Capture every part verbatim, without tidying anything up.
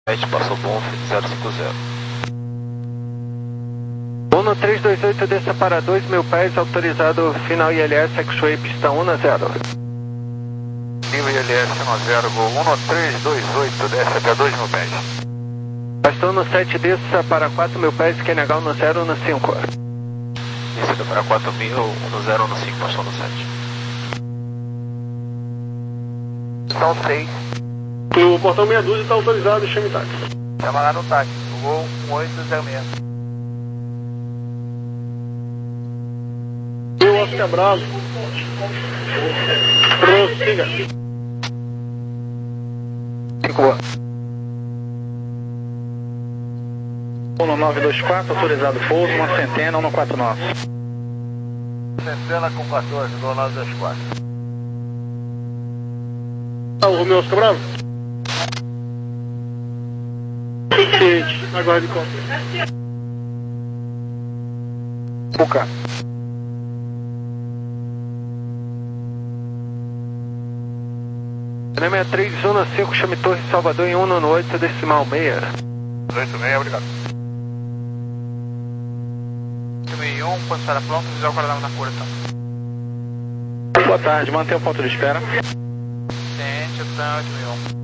Passou bom, zero cinco zero. Uno três dois oito, desça para dois mil pés, autorizado final I L S, X-Ray, pista um zero. Nível I L S um zero, gol Uno três dois oito, desce até dois mil pés. Pastor no sete, desça para quatro mil pés, Q N H um zero um cinco. Descida para quatro mil, um zero um cinco, passou no sete. São seis. O portão meia dúzia está autorizado, chame táxi. Chama lá no táxi, o gol um oito zero seis. E o Oscar Bravo. Prossiga. cinco boa. Uno nove dois quatro, autorizado pouso, uma centena, um quatro nove. Centena com quatorze, Uno nove dois quatro. Ah, o Romeu Oscar Bravo? Suficiente, aguarde conta. Puca. sessenta e três um cinco, chame Torre Salvador em um oito decimal seis. oito seis, obrigado. oito seis um, quando estará pronto, avisar o coordenado na curta. Boa tarde, mantenha o ponto de espera. Ciente, tá oito seis um.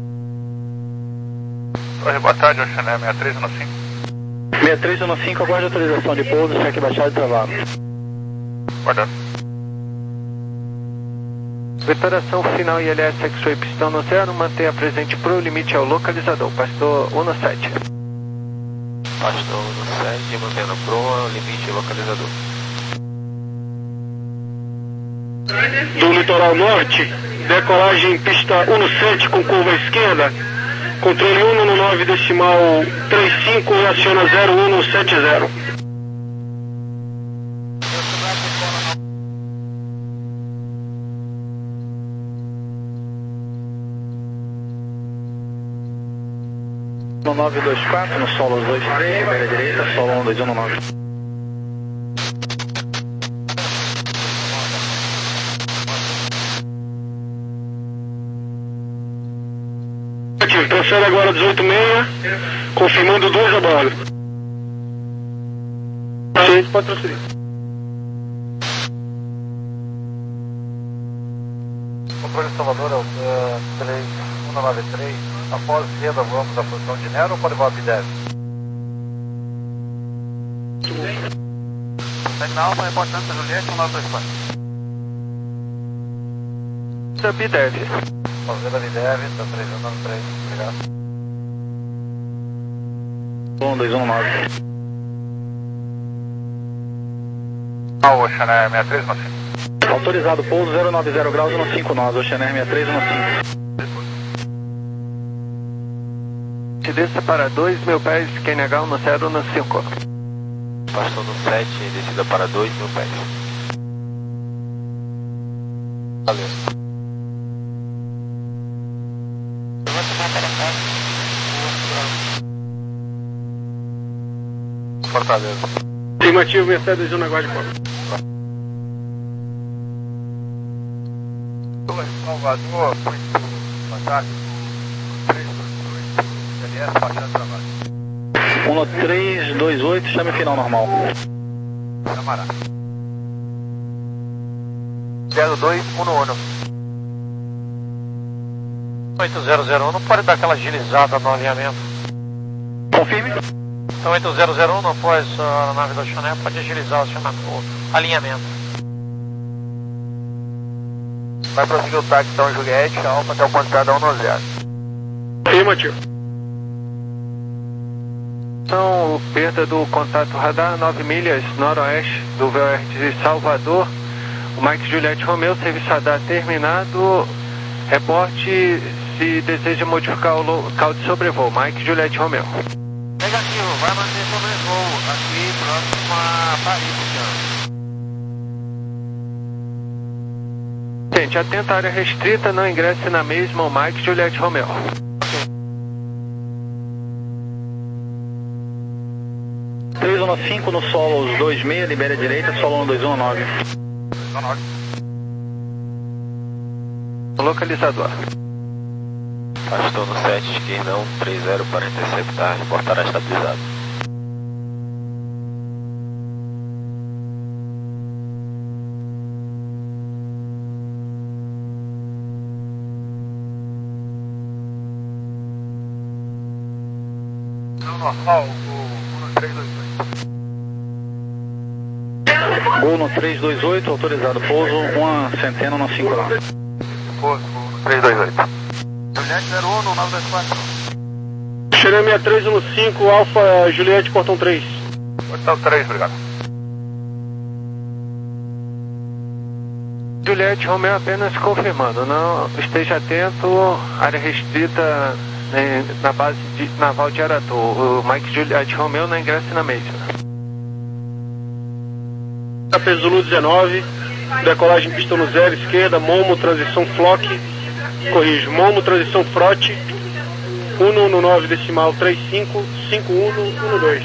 Oi, boa tarde, Oceané, sessenta e três um cinco. sessenta e três um cinco, aguarde autorização de pouso, cheque baixado de trabalho. Guardando. Vetoração final I L S, X-Ray, pistão no zero, mantenha presente pro limite ao localizador. Pastor um sete. Pastor um sete, mantendo pro limite localizador. Do litoral norte, decolagem pista um sete com curva à esquerda, controle um nove decimal trinta e cinco, aciona zero um sete zero. Uno nove dois quatro, no solo dois três, libera direita, solo um dois um nove. Procede agora dezoito seis, confirmando duas a bordo. Sim, pode transferir. Controle Salvador é o três um nove três. Após esquerda, vamos da posição de Nero ou pode voar Bidev? Terminal, uma importância Juliette, um nove dois quatro. Da Bidev. Fazenda Bidev, tá três um nove três, obrigado. um dois um nove. Ah, Oceané, sessenta e três um cinco. Autorizado pouso zero nove zero graus, um cinco nove, Oceaner sessenta e três um cinco. Desça para dois mil pés, Q N H um zero um cinco. Pastor no sete, descida para dois mil pés. Valeu. Fortaleza. Afirmativo, Mercedes um aguarde conta. dois, Salvador, muito fantástico. Uno três dois oito, chame final normal. Camará. zero dois um um. oito zero zero um, não pode dar aquela agilizada no alinhamento. Confirme. Então oito zero zero um, após a nave do Oceané, pode agilizar o, chamado, o alinhamento. Vai prosseguir o táxi então Juliette, Alfa até o ponto de um zero. Afirmativo. Então, perda do contato radar, nove milhas noroeste do vértice de Salvador. O Mike Juliette Romeu, serviço radar terminado. Reporte se deseja modificar o local de sobrevoo. Mike Juliette Romeu. Negativo, vai manter sobrevoo aqui próximo a Paris, Gente, atenta à área restrita, não ingresse na mesma. O Mike Juliette Romeu. três um cinco no solo dois seis, libera a direita, solo um dois um nove. Localizador. Pastor no sete, esquerdão, três zero para interceptar, reportará estabilizado. Normal, o um três dois oito. Gol no três dois oito, autorizado pouso, uma centena no cinco nove. Pouso, três dois oito. Juliette zero um no nove dois quatro. Xerém sessenta e três um cinco, Alfa Juliette, portão três. Portão três, obrigado. Juliette Romeo apenas confirmando, não esteja atento, área restrita né, na base de, naval de Aratu. O Mike Juliette Romeo não ingressa na mesa. Peso Zulu dezenove, decolagem pista no zero, esquerda, Momo, transição Flock, corrijo, Momo, transição Frote, um um nove decimal três cinco, cinco um um dois.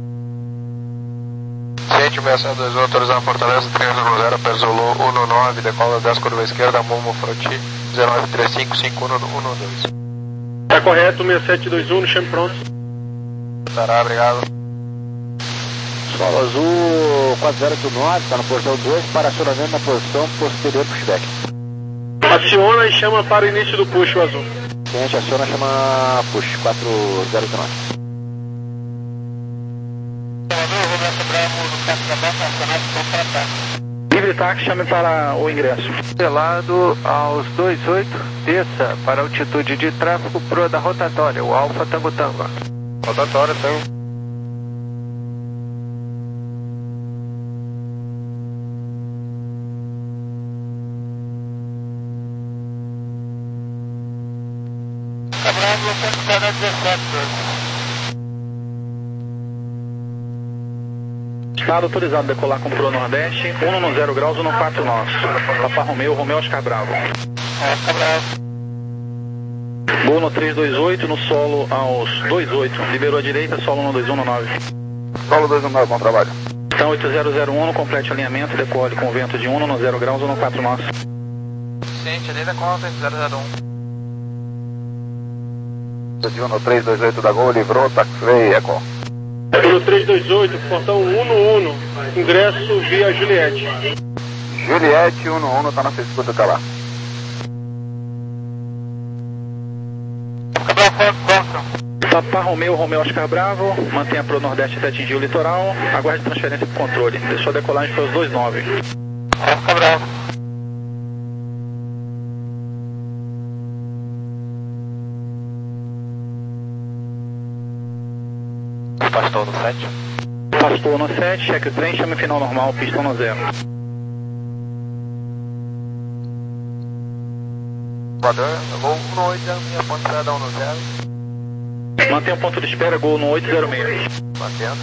Ciente seis sete dois um, autorizando Fortaleza três um zero, Peso Zulu um um nove, decola dez, curva esquerda, Momo, Frote, dezenove três cinco, cinco um um dois. Tá correto, seis sete dois um, no chame pronto. Estará, obrigado. Solo Azul quatro zero oito nove, está no portão dois, para acionamento na posição posterior pushback. Aciona e chama para o início do push, o azul. Cliente aciona, chama push quatro zero oito nove. Livre táxi, chame para o ingresso. Selado aos dois oito, desça para altitude de tráfego pro da rotatória, o Alfa Tango Tango. Rotatória, Tango. Estado autorizado a decolar com Pro Nordeste, um no zero graus, um no quatro nós. Papa Romeu, Romeu Oscar Bravo. Oscar Bravo. Gol no três dois oito, no solo aos dois oito. Liberou a direita, solo no dois um nove. Solo dois um nove, bom trabalho. Então oito zero zero um, complete alinhamento, decole com vento de um no zero graus, um no quatro nós. Ciente, ali decola oito zero zero um. No três dois oito da Gol, livrou, taxiway, Eco. No três dois oito, portão um um um, ingresso via Juliette. Juliette um um, tá na sua escuta, tá lá. Papa Romeu, Romeu Oscar Bravo, mantenha Pro Nordeste até atingir o litoral, aguarde transferência para controle. Deixou a decolagem para os dois nove. Oscar Bravo. Pastor no sete. Pastor no sete, cheque o trem, chame final normal, pistão no zero. Gol um oito zero seis, ponto zero um no zero. Mantenha o ponto de espera, gol no oito zero seis. Mantendo.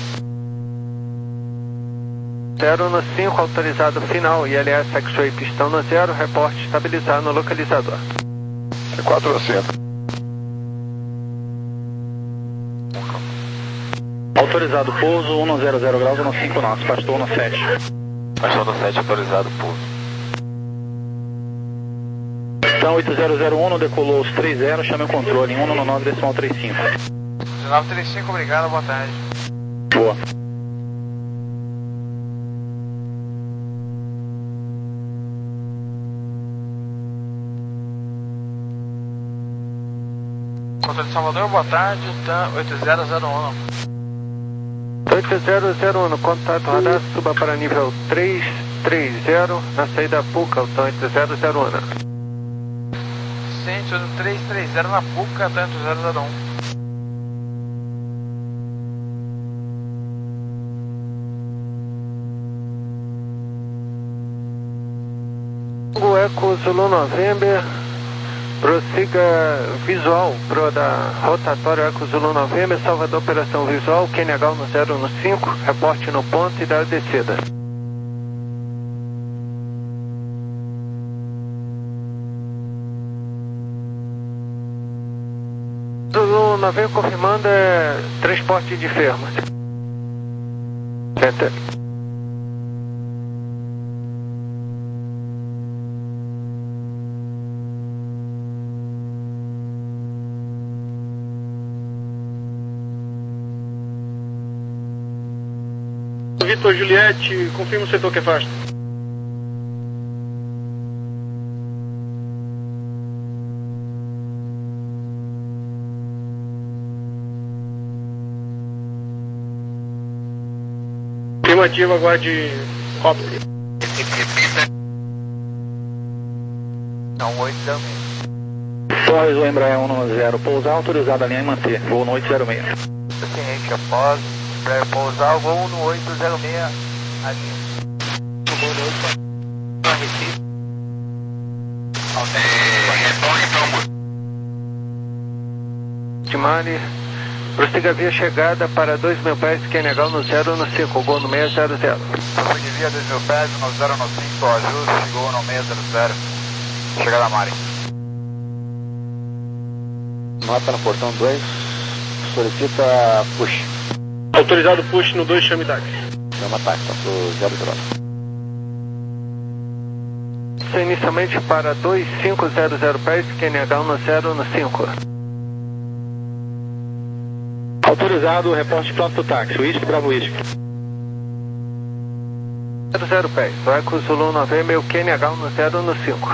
zero no cinco, autorizado final, I L S X-Ray pistão no zero, reporte estabilizar no localizador. quatro cento. Autorizado pouso, um no zero zero graus, um no cinco nós, pastor no sete. Pastor no sete, autorizado pouso. Então oito zero zero um, decolou os três zero, chame o controle em um no nove decimal três cinco. dezenove trinta e cinco, obrigado, boa tarde. Boa. Controle de Salvador, boa tarde, tá oito zero zero um. oito zero zero um, contato radar, suba para nível três três zero, na saída Puca, então oito zero zero um. Ciente, três três zero na Puca, tá oito zero zero um. O Eco Zulu November, prossiga visual pro da rotatória Eco Zulu November, Salvador operação visual, Q N H no zero no cinco, reporte no ponto e da descida. Zulu November confirmando é transporte de enfermos. Center. Vitor Juliette, confirma o setor que afasta. Afirmativa, aguarde Hopper. Não, oito zero seis. Torres, o Embraer cento e dez, pousar, autorizado a linha e manter, voo no oito zero seis. Ciente, após Embraer pousar, voo no oito zero seis, a linha. Voo no oito zero seis. Timani, prossiga via chegada para dois mil pés, que é legal no zero no cinco, gol no seis zero zero. Prossiga via dois mil pés, no zero no cinco, ajuste, gol no seis zero zero. Chegada Mari. Nota no portão dois, solicita push. Autorizado push no dois, chame táxi. Chama táxi, tá pro zero zero. Inicialmente para dois cinco zero zero pés, que é legal no zero no cinco. Autorizado, reporte pronto pro táxi, Whisky, Bravo Whisky. zero zero pés, vai com o Zulu nove, meu Q N H no zero no cinco.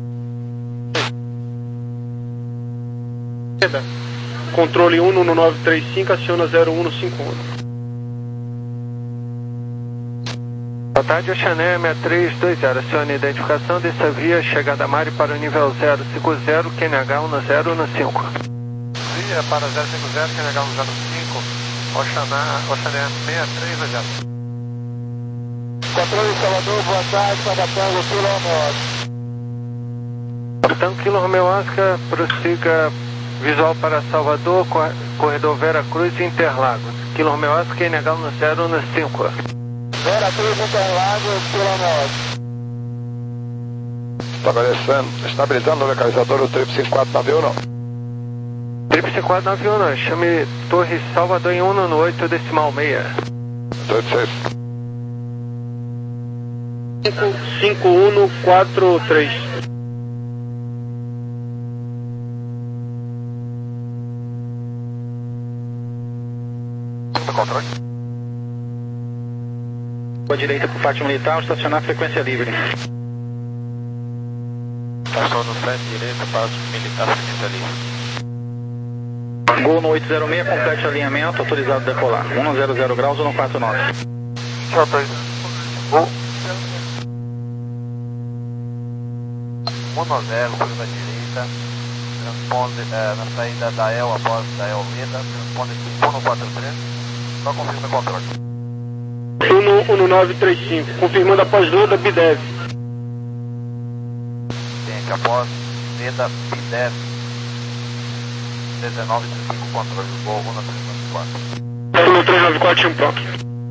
Controle um no nove três cinco, aciona zero um no cinco um. Boa tarde, Oxané seis três dois zero, aciona a identificação dessa via, chegada Mari para o nível zero cinco zero, Q N H no zero no cinco. Via para zero cinco zero, Q N H no zero cinco, Oxané seis três dois zero. Controle Salvador, boa tarde, Tabatango, quilômetro. Capitão Kilo Romeo Oscar, prossiga visual para Salvador, corredor Vera Cruz e Interlagos. Kilo Romeo Oscar, Q N H no zero no cinco. Vera Cruz, Interlagos, quilômetro. Estabelecendo, estabilizando o localizador do trip cinco quatro nove um, não? Trip cinco quatro nove um, não. Chame Torre Salvador em um no oito decimal seis. oito seis. cinco um quatro três. Controle. Com a direita pro pátio militar, estacionar frequência livre. Passou no frente direito, passo militar frequência livre. Gol no oito zero seis, complete alinhamento, autorizado a decolar. um zero zero graus ou no quatro nove. Tchau, dois. Gol. um zero, por na direita. Transponde é, na saída da E L após da E L Leda. Transponde um no quatro três. Só confirma o controle. um no nove três cinco, confirmando após Leda, Bidev. Ciente, após Leda, Bidev. dezenove trinta e cinco, controle do gol, um na três nove quatro. um três nove quatro, um próximo.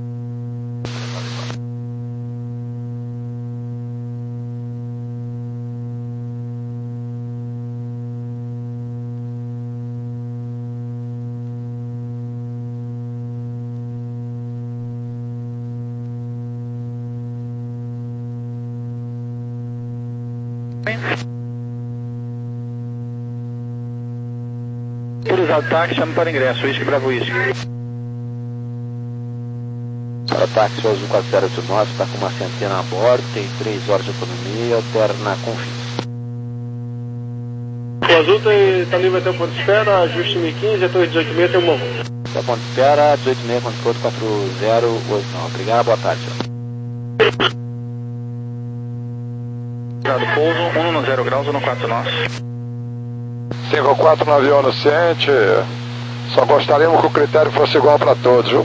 Autorizado táxi, chame para ingresso, Whisky, Bravo Whisky. Para táxi Azul quatro zero oito nove, está com uma centena a bordo, tem três horas de autonomia, alterna com fins. O Azul está livre até o ponto de espera, ajuste mil e quinze, até o dezoito e meia tem um morro. Até o ponto de espera, dezoito e meia, controle quatro zero oito nove. Obrigado, boa tarde. Autorizado pouso, um no zero graus ou no quatro nove. cinco quatro nove um no ciente. Só gostaríamos que o critério fosse igual para todos, viu?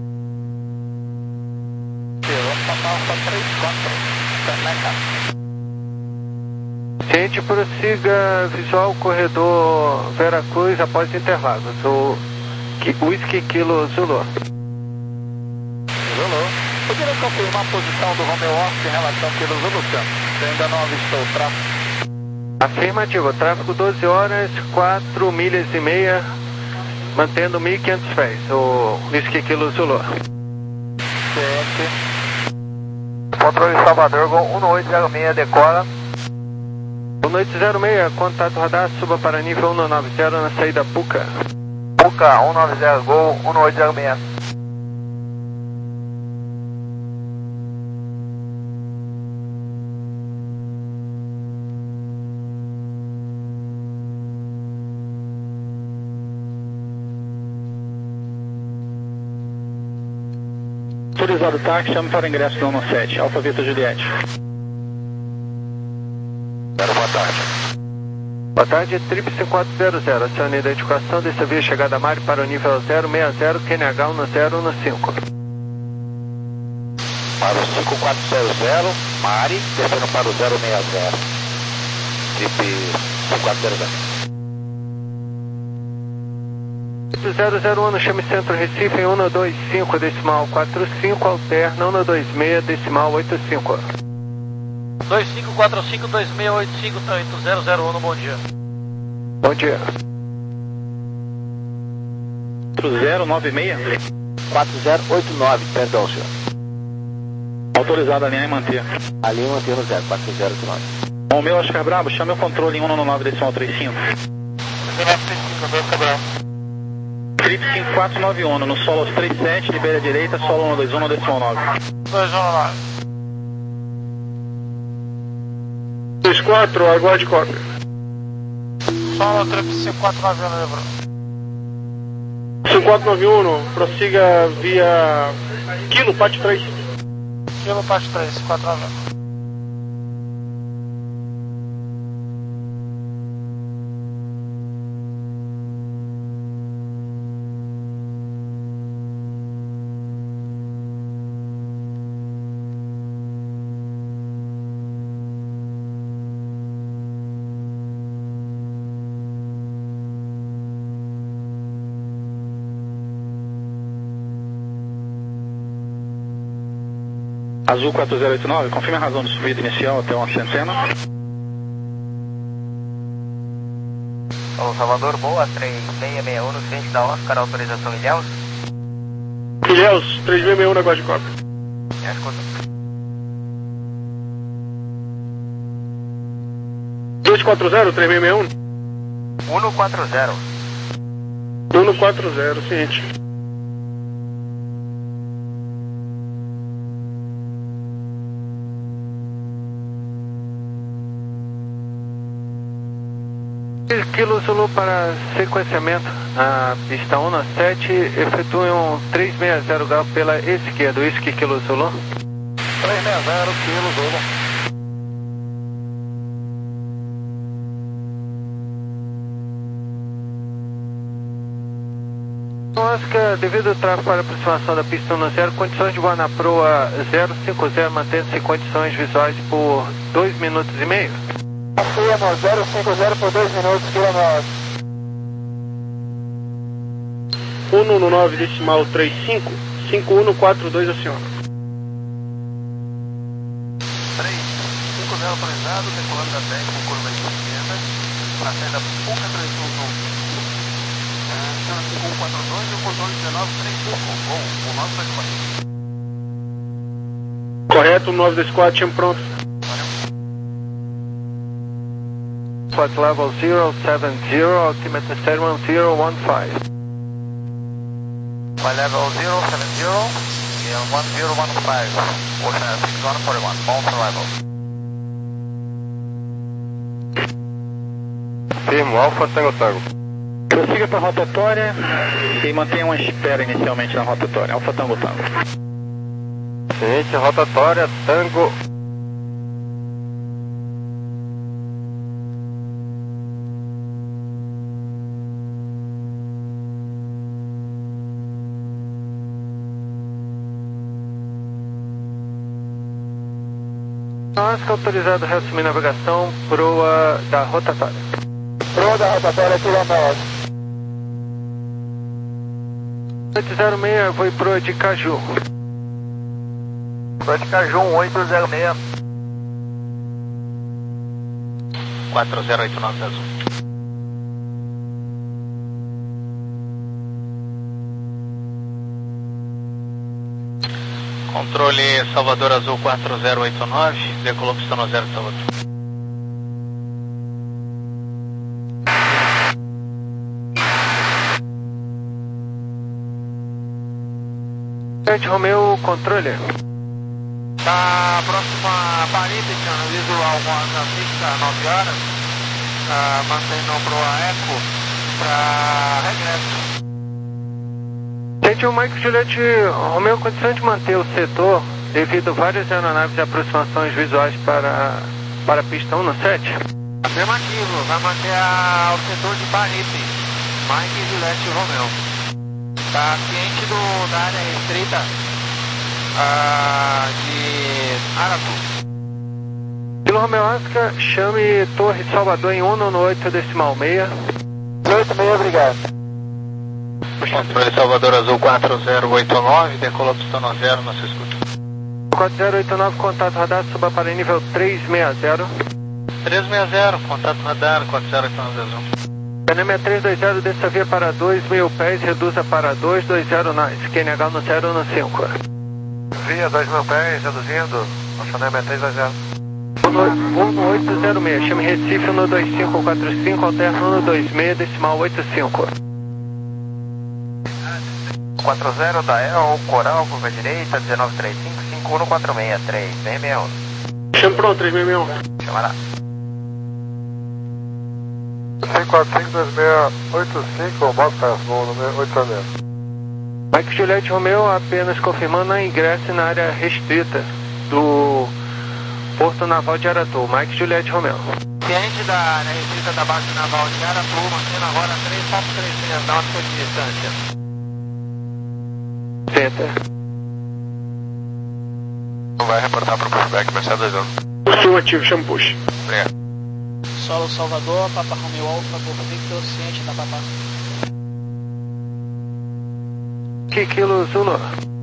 Ciente, prossiga visual corredor Vera Cruz após Interlagos. O Whisky Kilo Zulu. Zulu. Poderia confirmar a posição do Romeo Oscar em relação ao Kilo Zulu, Sam? Eu ainda não avistou o tráfego. Afirmativo, tráfego doze horas, quatro milhas e meia, mantendo mil e quinhentos pés, o Whisky Kilo Zulu. Ciente. Controle Salvador, gol um oito zero seis, decola. um oito zero seis, contato radar, suba para nível um nove zero na saída Puca. Puca, um nove zero, gol um oito zero seis. Autorizado o táxi, chame para o ingresso do ano sete, Alfa Vitor Juliette. Boa tarde. Boa tarde, Trip cinco quatro zero zero. Acione a identificação dessa via chegada Mari para o nível zero seis zero, Q N H um zero um cinco. Para o cinco quatro zero zero, Mari, descendo para o zero seis zero. Trip cinco quatro zero zero. zero zero um, chame Centro Recife em um dois cinco, decimal quatro cinco, alterna um dois seis, decimal oito cinco. dois cinco quatro cinco dois seis oito cinco zero zero um, bom dia. Bom dia. quatro zero nove seis. quatro zero oito nove, perdão, senhor. Autorizado a linha e manter. A linha mantém no zero, quatro zero oito nove. Romeu Oscar Bravo, chame o controle em um nove decimal trinta e cinco. Trip cinco quatro nove um, no solo aos trinta e sete, libera a direita, solo um dois um, decimal nove. dois um nove. dois quatro, aguarde cópia. Solo Trip cinco quatro nove um, lembrou. cinco quatro nove um, prossiga via Kilo, parte três. Kilo, parte três, cinco quatro nove um. Azul quatro zero oito nove, confirme a razão de subida inicial até uma centena. Ô Salvador, boa, três seis seis um, no frente da Oscar, autorização Ilhéus. Ilhéus, três seis seis um, aguarde cópia. É, escuta. dois quatro zero, três seis seis um. um quatro zero. um quatro zero, seguinte. Kilo Zulu para sequenciamento na pista um sete, efetue um três seis zero grau pela esquerda, Whisky Kilo Zulu. três seis zero, Kilo Zulu. Oscar, devido ao tráfego para aproximação da pista um zero, condições de voar na proa zero cinco zero, mantendo-se em condições visuais por dois minutos e meio. Afirmo, zero cinco zero por dois minutos, quilômetros. um nove decimal trinta e cinco, cinco um quatro dois, aciona. três cinco zero autorizado, decolando da dez com curva de esquerda, para saída Puca três um um. cinco um quatro dois e o controle dezenove trinta e cinco, bom, um nove dois quatro. Correto, um nove dois quatro, chame pronto. Flight level zero seven zero, altimeter zero zero one five. Flight level zero seven zero and one zero one five. Ocean six one four one, bound arrival. Firmo, Alfa Tango Tango. Prossiga para a rotatória e mantenha uma espera inicialmente na rotatória. Alfa Tango Tango. Seguinte, rotatória, Tango. Oscar, autorizado a reassumir navegação, proa da rotatória. Proa da rotatória, quilômetros. oito zero seis, foi proa de Caju. Proa de Caju, oito zero seis. quatro zero oito nove azul. Controle Salvador Azul quatro zero oito nove, decolou pista no zero Salvador. Sete Romeu, controle. Tá próximo a Paris, visual na pista nove horas, tá, mantendo pro Eco para regresso. Gente, o Mike Juliette Romeo, condição de manter o setor devido a várias aeronaves e aproximações visuais para, para a pista um no sete? Afirmativo, vai manter a, o setor de Baripe, Mike Juliette Romeo. Está ciente do, da área restrita ah, de Aratu. Kilo Romeo Oscar, chame Torre de Salvador em um no oito decimal seis. oito seis, obrigado. Controle Salvador Azul quatro zero oito nove, decola pistão zero na sua escuta. quatro zero oito nove, contato radar, suba para nível três seis zero. três seis zero, contato radar quatro zero oito nove Azul. Canema seis dois zero, desça via para dois mil pés, reduza para dois dois zero nice, Q N H no zero no cinco. Via dois mil pés, reduzindo, Canema três dois zero. um no oito zero seis, chame Recife no dois cinco quatro cinco, alterno no dois seis, decimal oito cinco. quatro zero da E L, Coral, curva direita, dezenove trinta e cinco, cinco um quatro seis, três seis seis um. Chama pronto, três seis seis um. Chama lá. cinco quatro cinco dois seis oito cinco, Mosca, voo número oito zero. Mike Juliette Romeo, apenas confirmando a ingresso na área restrita do Porto Naval de Aratu. Mike Juliette Romeo. Ciente da área restrita da base naval de Aratu, mantendo agora três ponto três milhas náuticas de distância. Center. Vai reportar para o pushback, Mercedes dois anos. Afirmativo, chama push. Obrigado. Solo Salvador, Papa Romeo Alfa, Golfo Victor, ciente da Papa. Kilo Zulu.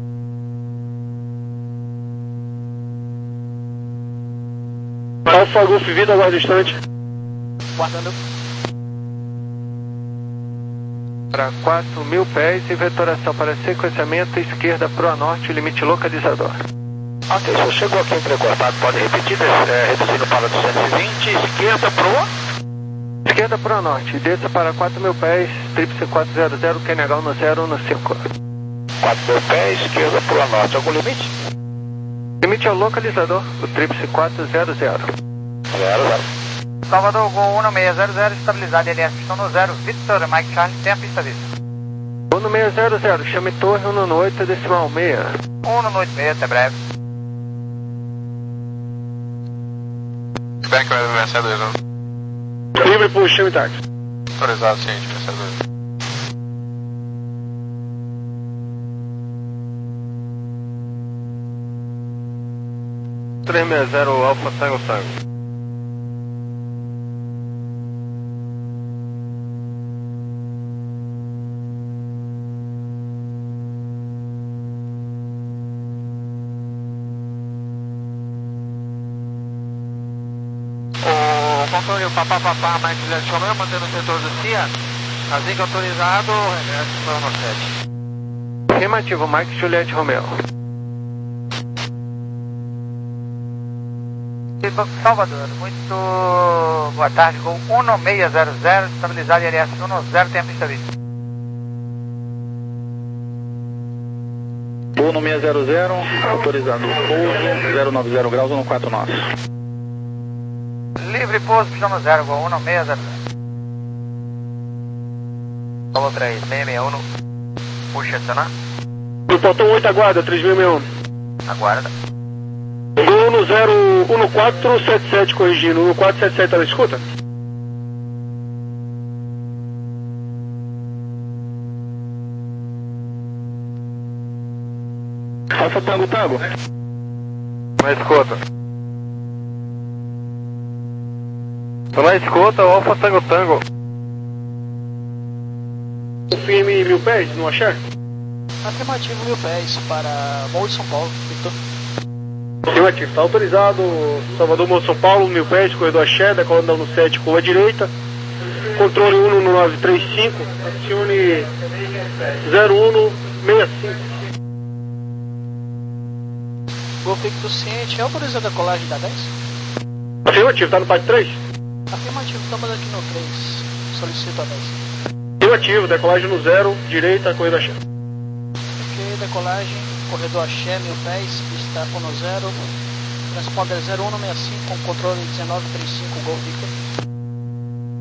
Alfa Golf Vida, aguarda instante. Guardando. Para quatro mil pés e vetoração para sequenciamento esquerda proa norte, limite localizador. Ok, se chegou aqui entrecortado, pode repetir, é, reduzindo para duzentos e vinte, esquerda proa. Esquerda proa norte, desça para quatro mil pés, tríplice quatro zero zero, Q N H no zero no cinco. quatro mil pés, esquerda proa norte, algum limite? Limite é o localizador, o tríplice quatro zero zero. zero zero. Salvador, Gol um seis zero zero, estabilizado, L S pistão no zero, Victor, Mike Charlie, tem a pista vista. um seis zero zero, chame Torre um no oito decimal seis. um no oito seis, até breve. Feedback vai Mercedes dois anos. Livre push, chame táxi. Autorizado, ciente, Mercedes dois anos. três seis zero, Alfa Tango Tango. Controle Papá Papá, Mike Juliette Romeo, mantendo o setor do C I A. Assim que autorizado, regresso para o sete. Afirmativo, Mike Juliette Romeo. Salvador, muito boa tarde, Gol um seis zero zero, estabilizado, L S um no zero, tem a pista vista. Voo no seis zero zero, autorizado pouso, zero nove zero graus, um quatro nosso. Livre pouso, pistão no zero, Gol um seis zero zero. Solo três seis seis um, puxa acionar. No portão oito, aguarda, três seis seis um. Aguarda. Gol no zero um quatro sete sete, corrigindo, um quatro sete sete, tá na escuta? Alfa Tango Tango. Na escuta. Tô na escuta, Alfa Tango Tango. Confirme mil pés, não achar? Afirmativo, mil pés para Morro de São Paulo, Victor. Afirmativo, tá autorizado, Salvador, Morro de São Paulo, mil pés, corredor Axé, decolando no sete, curva direita. Controle um no nove três cinco, acione zero um seis cinco. Golf Victor ciente, é autorizado a colagem da dez? Afirmativo, tá no parte três? Afirmativo, estamos aqui no três, solicito a dez. Afirmativo, decolagem no zero, direita, corredor Axé. Ok, decolagem, corredor Axé, mil pés, pista um no zero, transponder zero um seis cinco, com controle dezenove trinta e cinco, Golf Victor.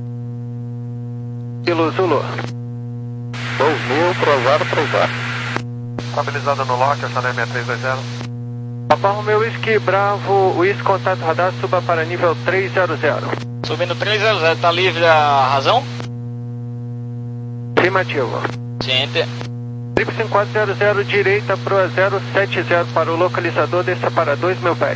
Kilo Zulu. Gol mil, provado, provado. Estabilizado no lock, Chanel seis três dois zero. Papa Romeo Whisky Bravo, Whisky contato radar, suba para nível trezentos. Subindo trezentos, tá livre a razão? Afirmativo. Ciente. Trip cinco quatro zero zero, direita pro zero sete zero para o localizador, desça para dois mil pés.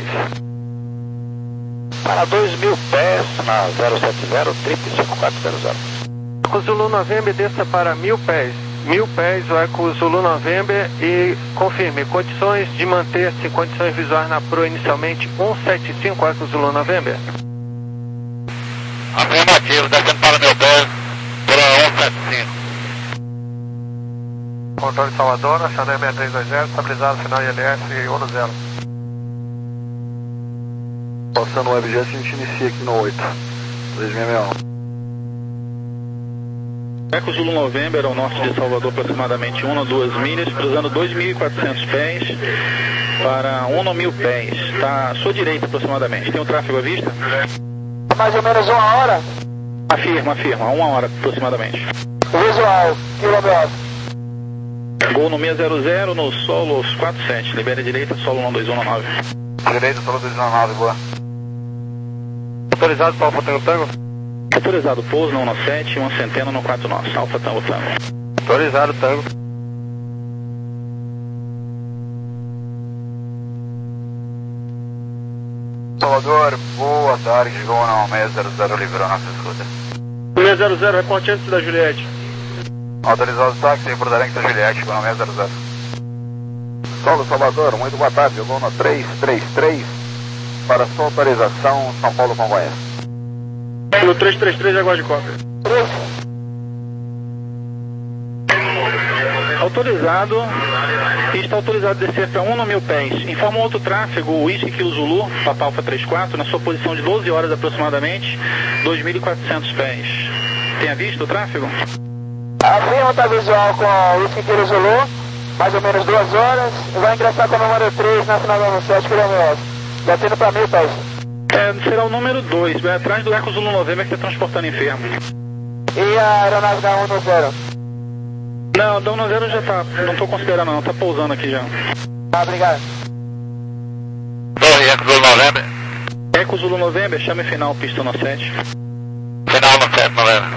Para dois mil pés na zero sete zero, Trip cinco quatro zero zero. Eco Zulu November, desça para mil pés. Mil pés, o Eco Zulu November e confirme, condições de manter-se, condições visuais na Pro inicialmente cento e setenta e cinco, Eco Zulu November. Afirmativo, descendo para mil pés, Pro cento e setenta e cinco. Controle de Salvador, Chanel seis três dois zero, estabilizado, final I L S um zero. Passando o WebJet, a gente inicia aqui no oito, três seis seis um. Eco Zulu November ao norte de Salvador, aproximadamente uma ou duas milhas, cruzando dois mil e quatrocentos pés para um mil pés. Está à sua direita aproximadamente. Tem um tráfego à vista? Mais ou menos uma hora. Afirma, afirma, uma hora aproximadamente. Visual, quilômetro. Gol no seis zero zero, no solo quatro sete. Libera a direita, solo um dois um nove. Direita, solo dois um nove, boa. Autorizado para Alfa Tango Tango? Autorizado pouso no um sete, uma centena no quatro nove. Alfa Tango Tango. Autorizado, Tango. Salvador, boa tarde, Gol não, seis zero zero, livrou nossa escuta. seis zero zero, reporte antes da Juliette. Autorizado táxi, Porto da Juliette, Gol seis zero zero. Solo Salvador, muito boa tarde, Gol no três três três, para sua autorização, São Paulo Congonhas. No três três três, aguarde cópia. Autorizado, está autorizado a descer para um mil pés. Informa outro tráfego, o Whisky Kilo Zulu, Papa Alfa trinta e quatro, na sua posição de doze horas aproximadamente, dois mil e quatrocentos pés. Tenha visto o tráfego? Afirma tá visual com o Whisky Kilo Zulu, mais ou menos duas horas, e vai ingressar com o número três na final do sete quilômetros, descendo para mil pés. É, será o número dois, vai atrás do Eco Zulu November que está transportando enfermo. E a aeronave da um zero? Não, da um zero já está, não estou considerando não, está pousando aqui já. Tá, obrigado. Torre, Eco Zulu November. Eco Zulu November, chame final, pista no sete. Final no sete, November.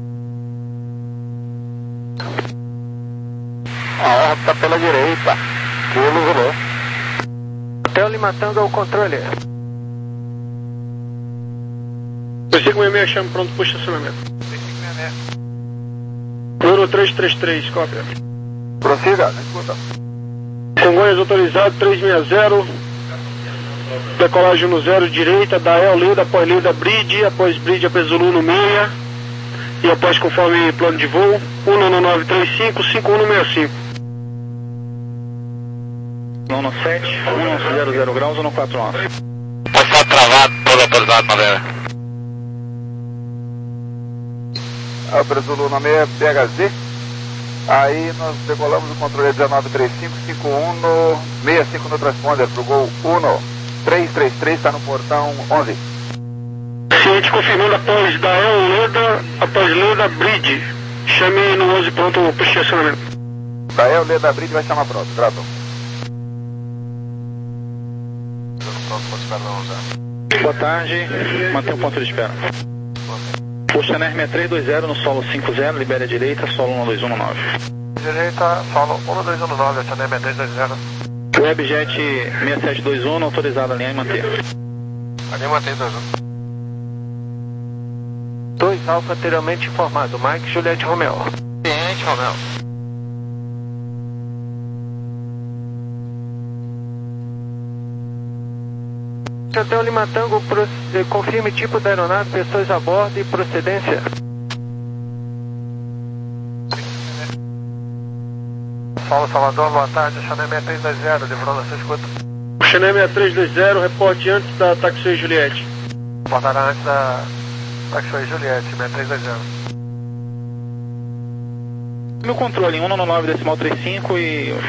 A órbita pela direita, Kilo Zulu. Hotel Lima Tango ao controle. três cinco seis seis, chame pronto para o estacionamento. Número três três três, cópia. Prossiga, escuta. Congonhas autorizado, três seis zero. Decolagem no zero, direita, Dael, Leda, após Leda, Bridge, após Bridge, após Zulu no meia. E após conforme plano de voo, um nove três cinco, cinco um seis cinco. um no sete, um zero zero graus, um no quatro nove. Está travado, todo autorizado, November. Alfa Zulu no meia, B H Z. Aí nós decolamos o controle dezenove três cinco, cinco um no sessenta e cinco no transponder para o Gol um três três três, está no portão onze. Ciente confirmando após Dael, Leda, após Leda, Bridge. Chame no onze pronto para o estacionamento. Dael, Leda, Bridge vai chamar pronto, grato. Boa tarde, mantenha o ponto de espera. O Chanel seis três dois zero no solo cinco zero, libere a direita, solo um dois um nove. Direita, solo um dois um nove, Chanel seis três dois zero. Webjet seis sete dois um, autorizado a alinhar e manter. Alinha mantém dois um. dois Alfa anteriormente informado, Mike Juliette Romeo. Ciente, Romeo. Hotel Lima Tango, confirme tipo da aeronave, pessoas a bordo e procedência. Solo Salvador, boa tarde, Chanel seis três dois zero, livrou nossa escuta. Chanel seis três dois zero, reporte antes da Taxi Juliette. Reportará antes da Taxi Juliette, seis três dois zero. Meu controle, um nove decimal trinta e cinco e